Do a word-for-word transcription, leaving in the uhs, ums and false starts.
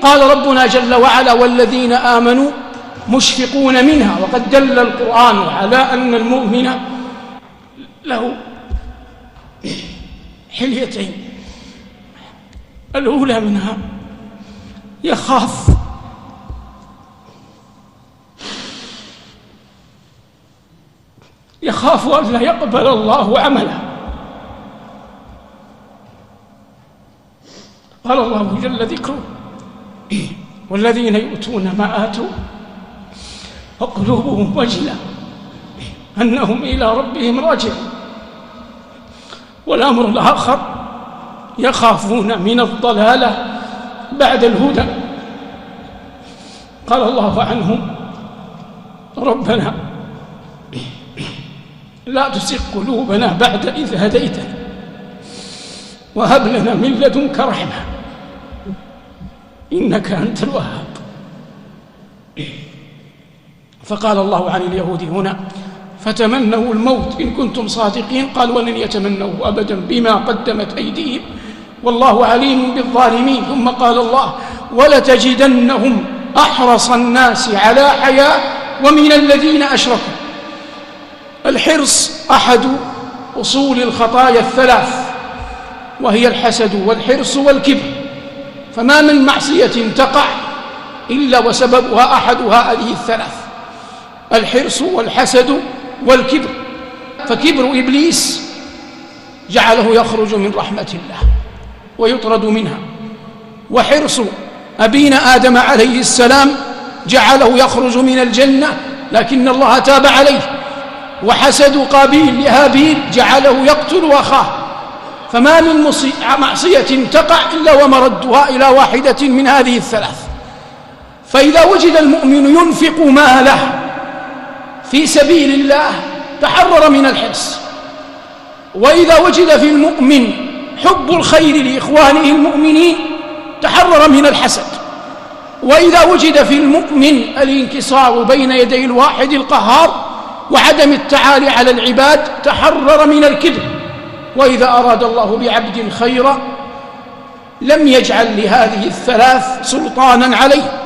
قال ربنا جل وعلا: والذين آمنوا مشفقون منها. وقد دل القرآن على أن المؤمن له حليتين، الأولى منها يخاف يخاف أن لا يقبل الله عمله. قال الله جل ذكره: والذين يؤتون ما آتوا وقلوبهم وجلة أنهم إلى ربهم راجعون. والأمر الآخر يخافون من الضلالة بعد الهدى. قال الله عنهم: ربنا لا تزغ قلوبنا بعد إذ هديتنا وهب لنا من لدنك رحمة إنك أنت الوهاب. فقال الله عن اليهود هنا: فتمنوا الموت إن كنتم صادقين. قال: ولن يتمنوا أبدا بما قدمت أيديهم والله عليم بالظالمين. ثم قال الله: ولتجدنهم أحرص الناس على حياة ومن الذين أشركوا. الحرص أحد أصول الخطايا الثلاث، وهي الحسد والحرص والكبر. فما من معصية تقع إلا وسببها أحدها هذه الثلاث: الحرص والحسد والكبر. فكبر إبليس جعله يخرج من رحمة الله ويطرد منها، وحرص أبينا آدم عليه السلام جعله يخرج من الجنة لكن الله تاب عليه، وحسد قابيل لهابيل جعله يقتل أخاه. فما من معصية تقع إلا ومردها إلى واحدة من هذه الثلاث. فإذا وجد المؤمن ينفق ماله في سبيل الله تحرر من الحرص، وإذا وجد في المؤمن حب الخير لإخوانه المؤمنين تحرر من الحسد، وإذا وجد في المؤمن الانكسار بين يدي الواحد القهار وعدم التعالي على العباد تحرر من الكبر. وإذا أراد الله بعبد خيرا لم يجعل لهذه الثلاث سلطانا عليه،